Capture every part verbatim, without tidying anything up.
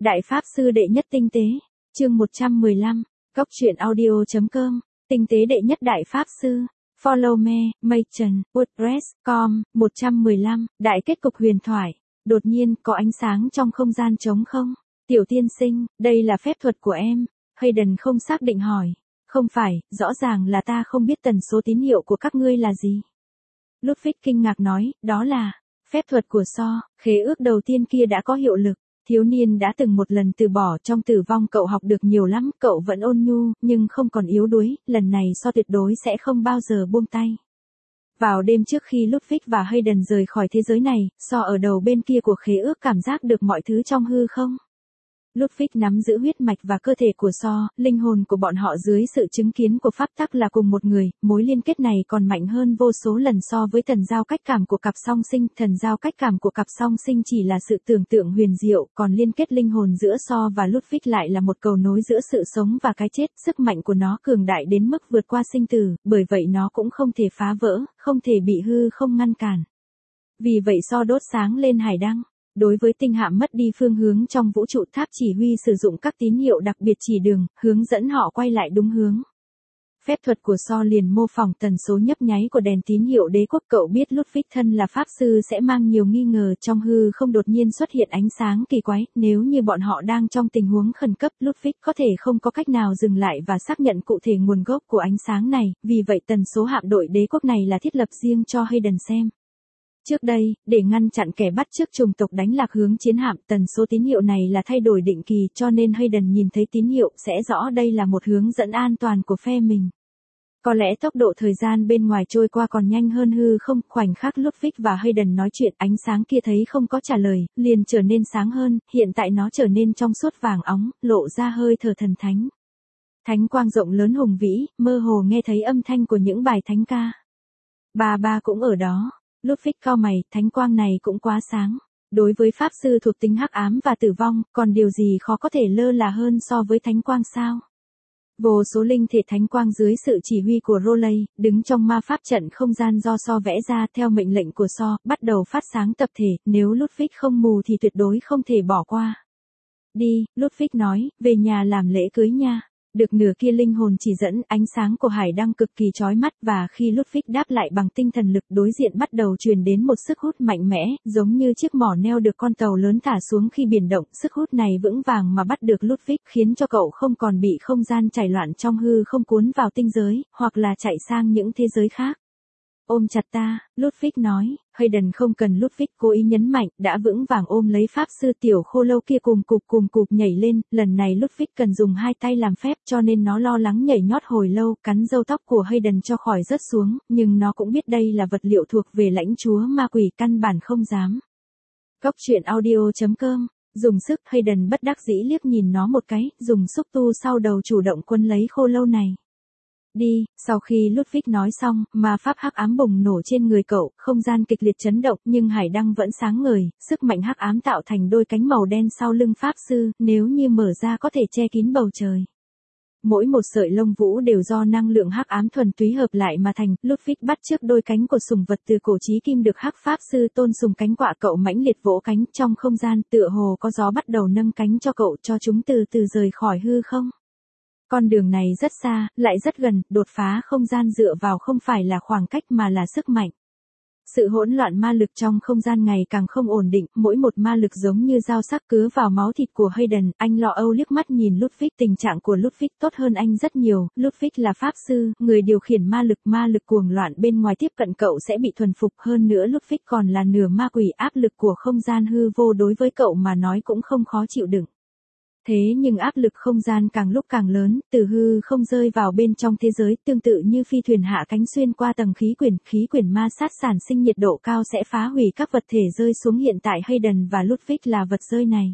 Đại Pháp Sư Đệ Nhất Tinh Tế, chương một trăm mười lăm, Cốc truyện audio.com, Tinh Tế Đệ Nhất Đại Pháp Sư, Follow me, Machen, WordPress, com, một trăm mười lăm, Đại kết cục huyền thoại, đột nhiên có ánh sáng trong không gian trống không? Tiểu tiên sinh, đây là phép thuật của em, Hayden không xác định hỏi. Không phải, rõ ràng là ta không biết tần số tín hiệu của các ngươi là gì. Ludwig kinh ngạc nói, đó là phép thuật của So, khế ước đầu tiên kia đã có hiệu lực. Thiếu niên đã từng một lần từ bỏ, trong tử vong cậu học được nhiều lắm, cậu vẫn ôn nhu, nhưng không còn yếu đuối, lần này So tuyệt đối sẽ không bao giờ buông tay. Vào đêm trước khi Ludwig và Hayden rời khỏi thế giới này, So ở đầu bên kia của khế ước cảm giác được mọi thứ trong hư không. Ludwig nắm giữ huyết mạch và cơ thể của So, linh hồn của bọn họ dưới sự chứng kiến của pháp tắc là cùng một người, mối liên kết này còn mạnh hơn vô số lần so với thần giao cách cảm của cặp song sinh, thần giao cách cảm của cặp song sinh chỉ là sự tưởng tượng huyền diệu, còn liên kết linh hồn giữa So và Ludwig lại là một cầu nối giữa sự sống và cái chết, sức mạnh của nó cường đại đến mức vượt qua sinh tử, bởi vậy nó cũng không thể phá vỡ, không thể bị hư không ngăn cản. Vì vậy So đốt sáng lên hải đăng. Đối với tinh hạm mất đi phương hướng trong vũ trụ, tháp chỉ huy sử dụng các tín hiệu đặc biệt chỉ đường, hướng dẫn họ quay lại đúng hướng. Phép thuật của So liền mô phỏng tần số nhấp nháy của đèn tín hiệu đế quốc. Cậu biết Ludwig thân là pháp sư sẽ mang nhiều nghi ngờ, trong hư không đột nhiên xuất hiện ánh sáng kỳ quái, nếu như bọn họ đang trong tình huống khẩn cấp, Ludwig có thể không có cách nào dừng lại và xác nhận cụ thể nguồn gốc của ánh sáng này, vì vậy tần số hạm đội đế quốc này là thiết lập riêng cho Hayden xem. Trước đây, để ngăn chặn kẻ bắt chước chủng tộc đánh lạc hướng chiến hạm, tần số tín hiệu này là thay đổi định kỳ, cho nên Hayden nhìn thấy tín hiệu sẽ rõ đây là một hướng dẫn an toàn của phe mình. Có lẽ tốc độ thời gian bên ngoài trôi qua còn nhanh hơn hư không, khoảnh khắc Ludwig và Hayden nói chuyện, ánh sáng kia thấy không có trả lời, liền trở nên sáng hơn, hiện tại nó trở nên trong suốt vàng óng, lộ ra hơi thở thần thánh. Thánh quang rộng lớn hùng vĩ, mơ hồ nghe thấy âm thanh của những bài thánh ca. Bà ba cũng ở đó. Ludwig cau mày, thánh quang này cũng quá sáng. Đối với pháp sư thuộc tính hắc ám và tử vong, còn điều gì khó có thể lơ là hơn so với thánh quang sao? Vô số linh thể thánh quang dưới sự chỉ huy của Rowley, đứng trong ma pháp trận không gian do So vẽ ra theo mệnh lệnh của So, bắt đầu phát sáng tập thể, nếu Ludwig không mù thì tuyệt đối không thể bỏ qua. Đi, Ludwig nói, về nhà làm lễ cưới nha. Được nửa kia linh hồn chỉ dẫn, ánh sáng của hải đăng cực kỳ chói mắt, và khi Ludwig đáp lại bằng tinh thần lực, đối diện bắt đầu truyền đến một sức hút mạnh mẽ, giống như chiếc mỏ neo được con tàu lớn thả xuống khi biển động. Sức hút này vững vàng mà bắt được Ludwig, khiến cho cậu không còn bị không gian chảy loạn trong hư không cuốn vào tinh giới, hoặc là chạy sang những thế giới khác. Ôm chặt ta, Ludwig nói. Hayden không cần Ludwig cố ý nhấn mạnh, đã vững vàng ôm lấy pháp sư. Tiểu khô lâu kia cùm cụp cùm cụp nhảy lên, lần này Ludwig cần dùng hai tay làm phép, cho nên nó lo lắng nhảy nhót hồi lâu, cắn râu tóc của Hayden cho khỏi rớt xuống, nhưng nó cũng biết đây là vật liệu thuộc về lãnh chúa ma quỷ, căn bản không dám. Cốc truyện audio.com, dùng sức. Hayden bất đắc dĩ liếc nhìn nó một cái, dùng xúc tu sau đầu chủ động quấn lấy khô lâu này. Đi, sau khi Ludwig nói xong, ma pháp hắc ám bùng nổ trên người cậu, không gian kịch liệt chấn động, nhưng hải đăng vẫn sáng ngời, sức mạnh hắc ám tạo thành đôi cánh màu đen sau lưng pháp sư, nếu như mở ra có thể che kín bầu trời. Mỗi một sợi lông vũ đều do năng lượng hắc ám thuần túy hợp lại mà thành. Ludwig bắt chước đôi cánh của sùng vật từ cổ chí kim được hắc pháp sư tôn sùng cánh quạ, cậu mãnh liệt vỗ cánh, trong không gian tựa hồ có gió bắt đầu nâng cánh cho cậu, cho chúng từ từ rời khỏi hư không. Con đường này rất xa, lại rất gần, đột phá không gian dựa vào không phải là khoảng cách mà là sức mạnh. Sự hỗn loạn ma lực trong không gian ngày càng không ổn định, mỗi một ma lực giống như dao sắc cứa vào máu thịt của Hayden. Anh lo âu liếc mắt nhìn Ludwig, tình trạng của Ludwig tốt hơn anh rất nhiều. Ludwig là pháp sư, người điều khiển ma lực, ma lực cuồng loạn bên ngoài tiếp cận cậu sẽ bị thuần phục, hơn nữa Ludwig còn là nửa ma quỷ, áp lực của không gian hư vô đối với cậu mà nói cũng không khó chịu đựng. Thế nhưng áp lực không gian càng lúc càng lớn, từ hư không rơi vào bên trong thế giới, tương tự như phi thuyền hạ cánh xuyên qua tầng khí quyển, khí quyển ma sát sản sinh nhiệt độ cao sẽ phá hủy các vật thể rơi xuống. Hiện tại Hayden và Ludwig là vật rơi này.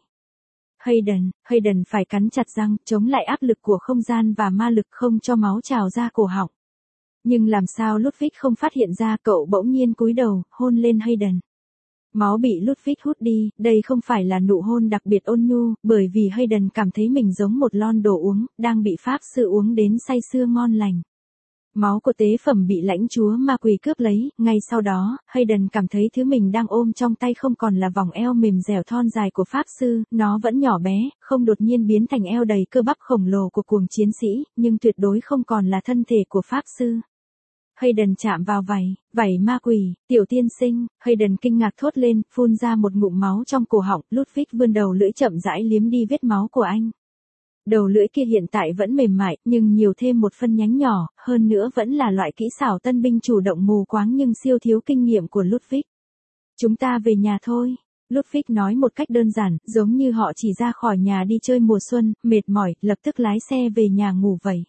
Hayden, Hayden phải cắn chặt răng, chống lại áp lực của không gian và ma lực, không cho máu trào ra cổ họng. Nhưng làm sao Ludwig không phát hiện ra, cậu bỗng nhiên cúi đầu, hôn lên Hayden. Máu bị Ludwig hút đi, đây không phải là nụ hôn đặc biệt ôn nhu, bởi vì Hayden cảm thấy mình giống một lon đồ uống, đang bị pháp sư uống đến say sưa ngon lành. Máu của tế phẩm bị lãnh chúa ma quỷ cướp lấy, ngay sau đó, Hayden cảm thấy thứ mình đang ôm trong tay không còn là vòng eo mềm dẻo thon dài của Pháp Sư, nó vẫn nhỏ bé, không đột nhiên biến thành eo đầy cơ bắp khổng lồ của cuồng chiến sĩ, nhưng tuyệt đối không còn là thân thể của Pháp Sư. Hayden chạm vào vảy, vảy ma quỷ, tiểu tiên sinh, Hayden kinh ngạc thốt lên, phun ra một ngụm máu trong cổ họng, Ludwig vươn đầu lưỡi chậm rãi liếm đi vết máu của anh. Đầu lưỡi kia hiện tại vẫn mềm mại, nhưng nhiều thêm một phân nhánh nhỏ, hơn nữa vẫn là loại kỹ xảo tân binh chủ động mù quáng nhưng siêu thiếu kinh nghiệm của Ludwig. Chúng ta về nhà thôi. Ludwig nói một cách đơn giản, giống như họ chỉ ra khỏi nhà đi chơi mùa xuân, mệt mỏi, lập tức lái xe về nhà ngủ vậy.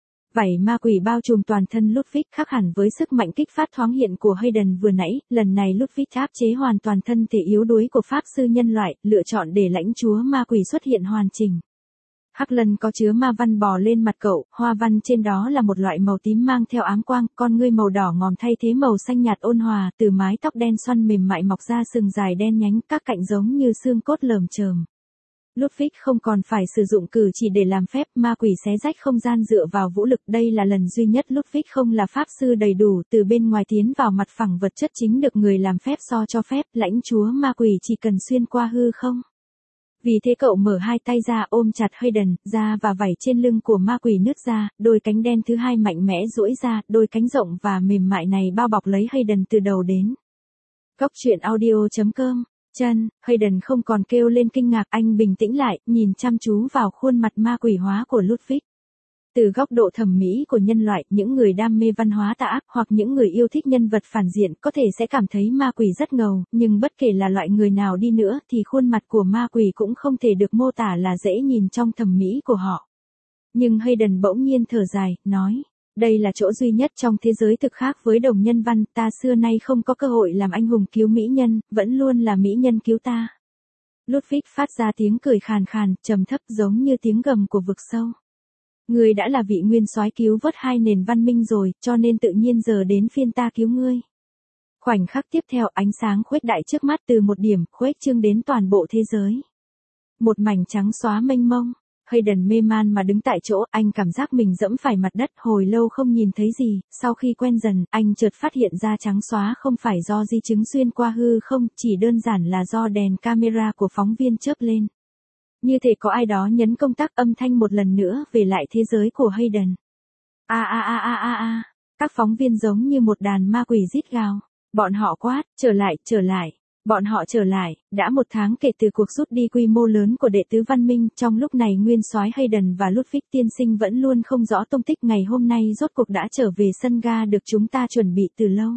Vảy ma quỷ bao trùm toàn thân Ludwig khác hẳn với sức mạnh kích phát thoáng hiện của Hayden vừa nãy, lần này Ludwig áp chế hoàn toàn thân thể yếu đuối của Pháp Sư nhân loại, lựa chọn để lãnh chúa ma quỷ xuất hiện hoàn chỉnh. Hắc lân có chứa ma văn bò lên mặt cậu, hoa văn trên đó là một loại màu tím mang theo ám quang, con ngươi màu đỏ ngòm thay thế màu xanh nhạt ôn hòa, từ mái tóc đen xoăn mềm mại mọc ra sừng dài đen nhánh, các cạnh giống như xương cốt lởm chởm. Ludwig không còn phải sử dụng cử chỉ để làm phép, ma quỷ xé rách không gian dựa vào vũ lực, đây là lần duy nhất Ludwig không là pháp sư đầy đủ, từ bên ngoài tiến vào mặt phẳng vật chất chính được người làm phép so cho phép, lãnh chúa ma quỷ chỉ cần xuyên qua hư không. Vì thế cậu mở hai tay ra ôm chặt Hayden, da và vảy trên lưng của ma quỷ nứt ra, đôi cánh đen thứ hai mạnh mẽ duỗi ra, đôi cánh rộng và mềm mại này bao bọc lấy Hayden từ đầu đến. Góc truyện audio chấm com, chân, Hayden không còn kêu lên kinh ngạc, anh bình tĩnh lại, nhìn chăm chú vào khuôn mặt ma quỷ hóa của Ludwig. Từ góc độ thẩm mỹ của nhân loại, những người đam mê văn hóa tà ác hoặc những người yêu thích nhân vật phản diện có thể sẽ cảm thấy ma quỷ rất ngầu, nhưng bất kể là loại người nào đi nữa thì khuôn mặt của ma quỷ cũng không thể được mô tả là dễ nhìn trong thẩm mỹ của họ. Nhưng Hayden bỗng nhiên thở dài, nói, đây là chỗ duy nhất trong thế giới thực khác với đồng nhân văn, ta xưa nay không có cơ hội làm anh hùng cứu mỹ nhân, vẫn luôn là mỹ nhân cứu ta. Ludwig phát ra tiếng cười khàn khàn, trầm thấp giống như tiếng gầm của vực sâu. Ngươi đã là vị nguyên soái cứu vớt hai nền văn minh rồi, cho nên tự nhiên giờ đến phiên ta cứu ngươi. Khoảnh khắc tiếp theo, ánh sáng khuếch đại trước mắt từ một điểm, khuếch trương đến toàn bộ thế giới. Một mảnh trắng xóa mênh mông, Hayden mê man mà đứng tại chỗ, anh cảm giác mình dẫm phải mặt đất, hồi lâu không nhìn thấy gì, sau khi quen dần, anh chợt phát hiện ra trắng xóa không phải do di chứng xuyên qua hư không, chỉ đơn giản là do đèn camera của phóng viên chớp lên. Như thể có ai đó nhấn công tắc, âm thanh một lần nữa về lại thế giới của Hayden. A a a a a a, các phóng viên giống như một đàn ma quỷ rít gào. Bọn họ quát, trở lại, trở lại. Bọn họ trở lại, đã một tháng kể từ cuộc rút đi quy mô lớn của đệ tứ văn minh, trong lúc này nguyên soái Hayden và Ludwig tiên sinh vẫn luôn không rõ tung tích, ngày hôm nay rốt cuộc đã trở về sân ga được chúng ta chuẩn bị từ lâu.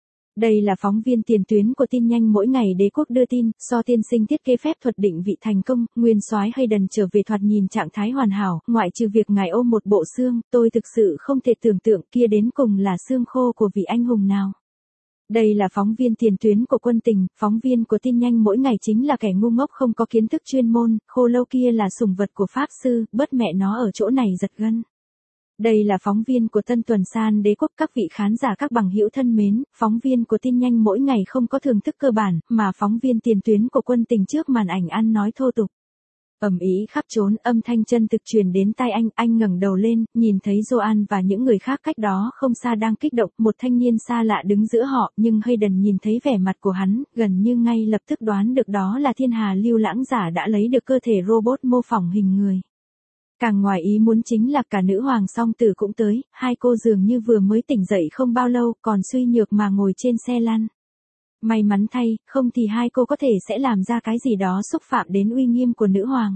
Đây là phóng viên tiền tuyến của tin nhanh mỗi ngày đế quốc đưa tin, do tiên sinh thiết kế phép thuật định vị thành công, nguyên soái Hayden trở về thoạt nhìn trạng thái hoàn hảo, ngoại trừ việc ngài ôm một bộ xương, tôi thực sự không thể tưởng tượng kia đến cùng là xương khô của vị anh hùng nào. Đây là phóng viên tiền tuyến của quân tình, phóng viên của tin nhanh mỗi ngày chính là kẻ ngu ngốc không có kiến thức chuyên môn, khô lâu kia là sủng vật của pháp sư, bớt mẹ nó ở chỗ này giật gân. Đây là phóng viên của Tân Tuần San đế quốc, các vị khán giả các bằng hữu thân mến, phóng viên của tin nhanh mỗi ngày không có thưởng thức cơ bản, mà phóng viên tiền tuyến của quân tình trước màn ảnh ăn nói thô tục. Ầm ĩ khắp trốn, âm thanh chân thực truyền đến tai anh, anh ngẩng đầu lên, nhìn thấy Joan và những người khác cách đó không xa đang kích động, một thanh niên xa lạ đứng giữa họ, nhưng Hayden nhìn thấy vẻ mặt của hắn, gần như ngay lập tức đoán được đó là thiên hà lưu lãng giả đã lấy được cơ thể robot mô phỏng hình người. Càng ngoài ý muốn chính là cả nữ hoàng song tử cũng tới, hai cô dường như vừa mới tỉnh dậy không bao lâu, còn suy nhược mà ngồi trên xe lăn. May mắn thay, không thì hai cô có thể sẽ làm ra cái gì đó xúc phạm đến uy nghiêm của nữ hoàng.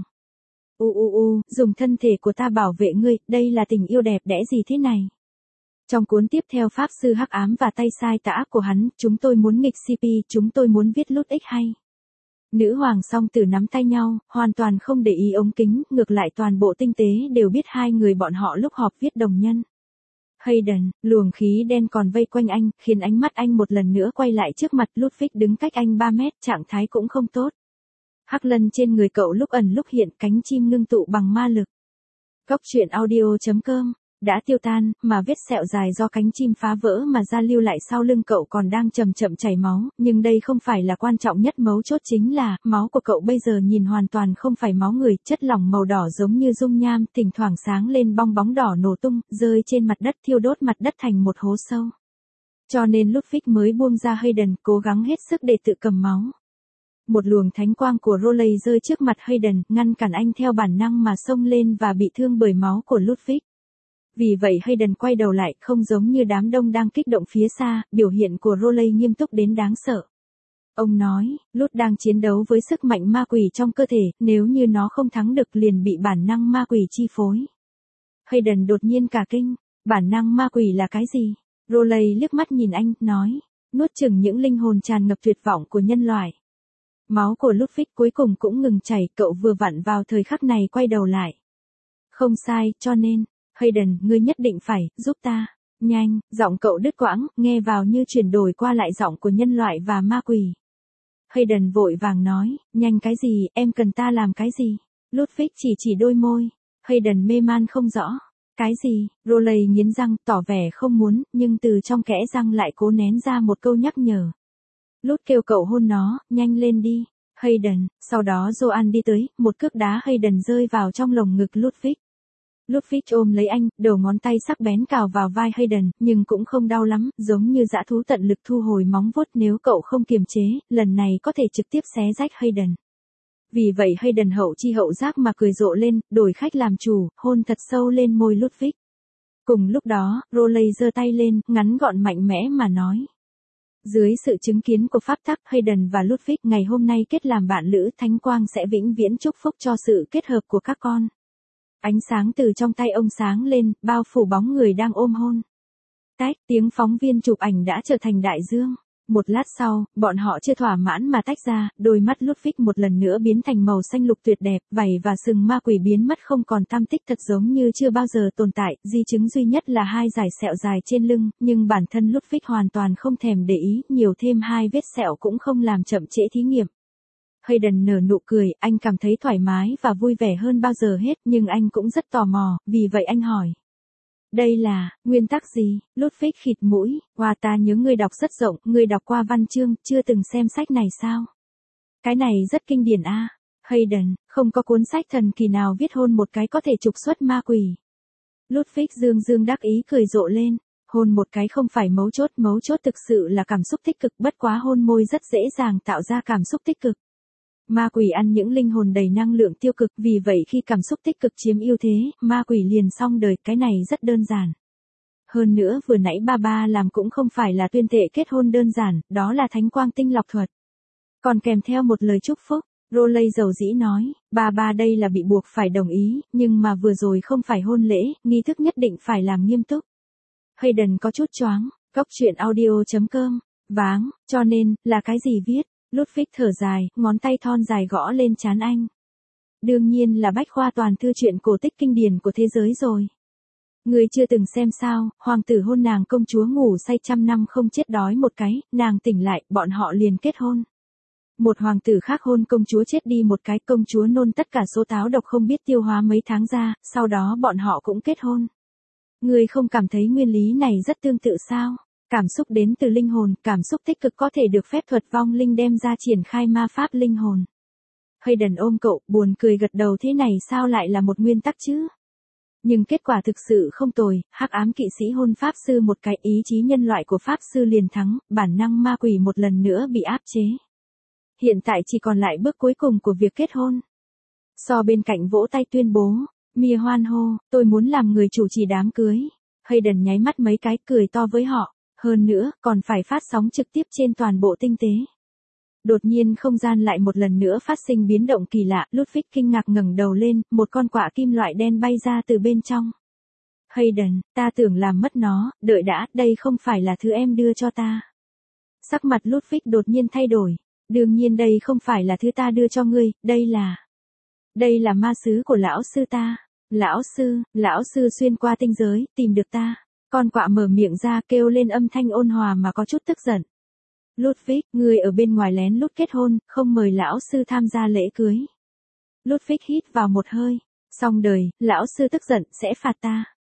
U u u, dùng thân thể của ta bảo vệ ngươi, đây là tình yêu đẹp đẽ gì thế này. Trong cuốn tiếp theo Pháp sư hắc ám và tay sai tà ác của hắn, chúng tôi muốn nghịch xê pê, chúng tôi muốn viết lút ích hay. Nữ hoàng song tử nắm tay nhau, hoàn toàn không để ý ống kính, ngược lại toàn bộ tinh tế đều biết hai người bọn họ lúc họp viết đồng nhân. Hayden, luồng khí đen còn vây quanh anh, khiến ánh mắt anh một lần nữa quay lại trước mặt Ludwig đứng cách anh ba mét, trạng thái cũng không tốt. Hắc lân trên người cậu lúc ẩn lúc hiện, cánh chim ngưng tụ bằng ma lực. Góc truyện audio chấm com đã tiêu tan, mà vết sẹo dài do cánh chim phá vỡ mà ra lưu lại sau lưng cậu còn đang chậm chậm chảy máu, nhưng đây không phải là quan trọng nhất, mấu chốt chính là, máu của cậu bây giờ nhìn hoàn toàn không phải máu người, chất lỏng màu đỏ giống như dung nham, thỉnh thoảng sáng lên bong bóng đỏ nổ tung, rơi trên mặt đất thiêu đốt mặt đất thành một hố sâu. Cho nên Ludwig mới buông ra Hayden, cố gắng hết sức để tự cầm máu. Một luồng thánh quang của Rowley rơi trước mặt Hayden, ngăn cản anh theo bản năng mà xông lên và bị thương bởi máu của Ludwig. Vì vậy Hayden quay đầu lại, không giống như đám đông đang kích động phía xa, biểu hiện của Rowley nghiêm túc đến đáng sợ. Ông nói, Lud đang chiến đấu với sức mạnh ma quỷ trong cơ thể, nếu như nó không thắng được liền bị bản năng ma quỷ chi phối. Hayden đột nhiên cả kinh, bản năng ma quỷ là cái gì? Rowley liếc mắt nhìn anh, nói, nuốt chửng những linh hồn tràn ngập tuyệt vọng của nhân loại. Máu của Ludwig cuối cùng cũng ngừng chảy, cậu vừa vặn vào thời khắc này quay đầu lại. Không sai, cho nên, Hayden, ngươi nhất định phải, giúp ta. Nhanh, giọng cậu đứt quãng, nghe vào như chuyển đổi qua lại giọng của nhân loại và ma quỷ. Hayden vội vàng nói, nhanh cái gì, em cần ta làm cái gì? Ludwig chỉ chỉ đôi môi. Hayden mê man không rõ. Cái gì? Rowley nghiến răng, tỏ vẻ không muốn, nhưng từ trong kẽ răng lại cố nén ra một câu nhắc nhở. Lud kêu cậu hôn nó, nhanh lên đi. Hayden, sau đó Joan đi tới, một cước đá Hayden rơi vào trong lồng ngực Ludwig. Ludwig ôm lấy anh, đầu ngón tay sắc bén cào vào vai Hayden, nhưng cũng không đau lắm, giống như dã thú tận lực thu hồi móng vuốt, nếu cậu không kiềm chế, lần này có thể trực tiếp xé rách Hayden. Vì vậy Hayden hậu chi hậu giác mà cười rộ lên, đổi khách làm chủ, hôn thật sâu lên môi Ludwig. Cùng lúc đó, Rowley giơ tay lên, ngắn gọn mạnh mẽ mà nói. Dưới sự chứng kiến của pháp tắc, Hayden và Ludwig ngày hôm nay kết làm bạn lữ, thánh quang sẽ vĩnh viễn chúc phúc cho sự kết hợp của các con. Ánh sáng từ trong tay ông sáng lên, bao phủ bóng người đang ôm hôn. Tách, tiếng phóng viên chụp ảnh đã trở thành đại dương. Một lát sau, bọn họ chưa thỏa mãn mà tách ra, đôi mắt Ludwig một lần nữa biến thành màu xanh lục tuyệt đẹp, vảy và sừng ma quỷ biến mất không còn tăm tích, thật giống như chưa bao giờ tồn tại, di chứng duy nhất là hai dải sẹo dài trên lưng, nhưng bản thân Ludwig hoàn toàn không thèm để ý, nhiều thêm hai vết sẹo cũng không làm chậm trễ thí nghiệm. Hayden nở nụ cười, anh cảm thấy thoải mái và vui vẻ hơn bao giờ hết, nhưng anh cũng rất tò mò, vì vậy anh hỏi. Đây là, nguyên tắc gì? Ludwig khịt mũi, hoa ta nhớ ngươi đọc rất rộng, ngươi đọc qua văn chương, chưa từng xem sách này sao? Cái này rất kinh điển a. Hayden, không có cuốn sách thần kỳ nào viết hôn một cái có thể trục xuất ma quỷ. Ludwig dương dương đắc ý cười rộ lên, hôn một cái không phải mấu chốt, mấu chốt thực sự là cảm xúc tích cực, bất quá hôn môi rất dễ dàng tạo ra cảm xúc tích cực. Ma quỷ ăn những linh hồn đầy năng lượng tiêu cực, vì vậy khi cảm xúc tích cực chiếm ưu thế, ma quỷ liền xong đời, cái này rất đơn giản. Hơn nữa vừa nãy ba ba làm cũng không phải là tuyên thệ kết hôn đơn giản, đó là thánh quang tinh lọc thuật. Còn kèm theo một lời chúc phúc, Rowley dầu dĩ nói, ba ba đây là bị buộc phải đồng ý, nhưng mà vừa rồi không phải hôn lễ, nghi thức nhất định phải làm nghiêm túc. Hayden có chút choáng, góc truyện audio chấm com, váng, cho nên, là cái gì viết? Ludwig thở dài, ngón tay thon dài gõ lên trán anh. Đương nhiên là bách khoa toàn thư truyện cổ tích kinh điển của thế giới rồi. Người chưa từng xem sao, hoàng tử hôn nàng công chúa ngủ say trăm năm không chết đói một cái, nàng tỉnh lại, bọn họ liền kết hôn. Một hoàng tử khác hôn công chúa chết đi một cái, công chúa nôn tất cả số táo độc không biết tiêu hóa mấy tháng ra, sau đó bọn họ cũng kết hôn. Người không cảm thấy nguyên lý này rất tương tự sao? Cảm xúc đến từ linh hồn, cảm xúc tích cực có thể được phép thuật vong linh đem ra triển khai ma pháp linh hồn. Hayden ôm cậu, buồn cười gật đầu, thế này sao lại là một nguyên tắc chứ? Nhưng kết quả thực sự không tồi, hắc ám kỵ sĩ hôn pháp sư một cái, ý chí nhân loại của pháp sư liền thắng, bản năng ma quỷ một lần nữa bị áp chế. Hiện tại chỉ còn lại bước cuối cùng của việc kết hôn. So bên cạnh vỗ tay tuyên bố, Mia hoan hô, tôi muốn làm người chủ trì đám cưới. Hayden nháy mắt mấy cái, cười to với họ. Hơn nữa, còn phải phát sóng trực tiếp trên toàn bộ tinh tế. Đột nhiên không gian lại một lần nữa phát sinh biến động kỳ lạ, Ludwig kinh ngạc ngẩng đầu lên, một con quạ kim loại đen bay ra từ bên trong. Hayden, ta tưởng làm mất nó, đợi đã, đây không phải là thứ em đưa cho ta. Sắc mặt Ludwig đột nhiên thay đổi. Đương nhiên đây không phải là thứ ta đưa cho ngươi, đây là... Đây là ma sứ của lão sư ta. Lão sư, lão sư xuyên qua tinh giới, tìm được ta. Con quạ mở miệng ra kêu lên âm thanh ôn hòa mà có chút tức giận. Ludwig, ngươi ở bên ngoài lén lút kết hôn, không mời lão sư tham gia lễ cưới. Ludwig hít vào một hơi. Xong đời, lão sư tức giận, sẽ phạt ta.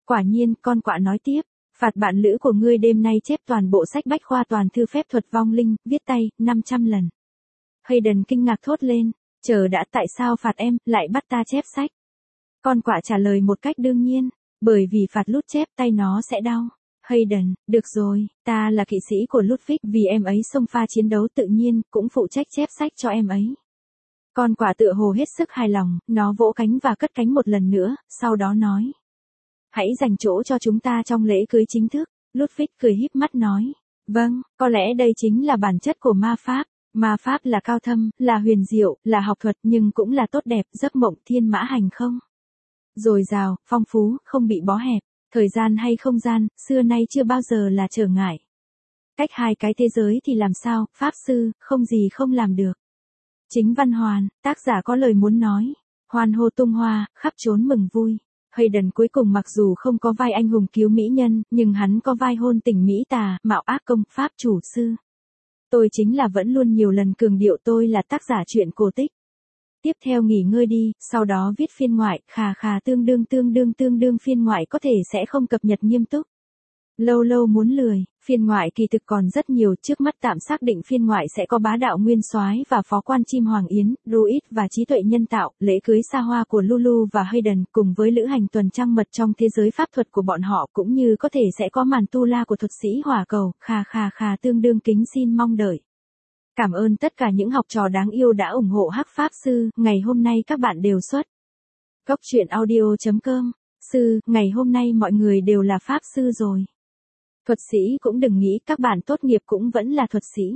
Quả nhiên, con quạ nói tiếp, phạt bạn lữ của ngươi đêm nay chép toàn bộ sách bách khoa toàn thư phép thuật vong linh, viết tay, năm trăm lần. Hayden kinh ngạc thốt lên, chờ đã, tại sao phạt em, lại bắt ta chép sách? Con quạ trả lời một cách đương nhiên, bởi vì phạt lút chép tay nó sẽ đau. Hayden, được rồi, ta là kỵ sĩ của Ludwig vì em ấy xông pha chiến đấu tự nhiên, cũng phụ trách chép sách cho em ấy. Con quạ tựa hồ hết sức hài lòng, nó vỗ cánh và cất cánh một lần nữa, sau đó nói. Hãy dành chỗ cho chúng ta trong lễ cưới chính thức. Ludwig cười híp mắt nói. Vâng, có lẽ đây chính là bản chất của ma pháp. Ma pháp là cao thâm, là huyền diệu, là học thuật nhưng cũng là tốt đẹp, giấc mộng thiên mã hành không. Dồi dào, phong phú, không bị bó hẹp. Thời gian hay không gian, xưa nay chưa bao giờ là trở ngại. Cách hai cái thế giới thì làm sao, pháp sư, không gì không làm được. Chính Văn Hoàn, tác giả có lời muốn nói. Hoan hô tung hoa, khắp trốn mừng vui. Hayden cuối cùng mặc dù không có vai anh hùng cứu mỹ nhân, nhưng hắn có vai hôn tình mỹ tà, mạo ác công, pháp chủ sư. Tôi chính là vẫn luôn nhiều lần cường điệu tôi là tác giả truyện cổ tích. Tiếp theo nghỉ ngơi đi, sau đó viết phiên ngoại, khà khà tương đương tương đương tương đương phiên ngoại có thể sẽ không cập nhật nghiêm túc. Lâu lâu muốn lười, phiên ngoại kỳ thực còn rất nhiều, trước mắt tạm xác định phiên ngoại sẽ có bá đạo nguyên soái và phó quan chim Hoàng Yến, Druid và trí tuệ nhân tạo, lễ cưới xa hoa của Lulu và Hayden, cùng với lữ hành tuần trăng mật trong thế giới pháp thuật của bọn họ, cũng như có thể sẽ có màn tu la của thuật sĩ hỏa cầu, khà khà khà tương đương kính xin mong đợi. Cảm ơn tất cả những học trò đáng yêu đã ủng hộ Hắc Pháp Sư, ngày hôm nay các bạn đều xuất. Cốc truyện audio chấm com, sư, ngày hôm nay mọi người đều là Pháp Sư rồi. Thuật sĩ cũng đừng nghĩ các bạn tốt nghiệp cũng vẫn là thuật sĩ.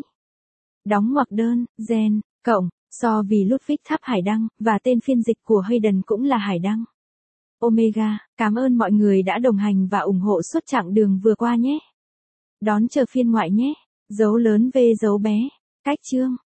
Đóng ngoặc đơn, gen, cộng, so vì Ludwig tháp hải đăng, và tên phiên dịch của Hayden cũng là hải đăng. Omega, cảm ơn mọi người đã đồng hành và ủng hộ suốt chặng đường vừa qua nhé. Đón chờ phiên ngoại nhé. Dấu lớn V dấu bé. Cách chương.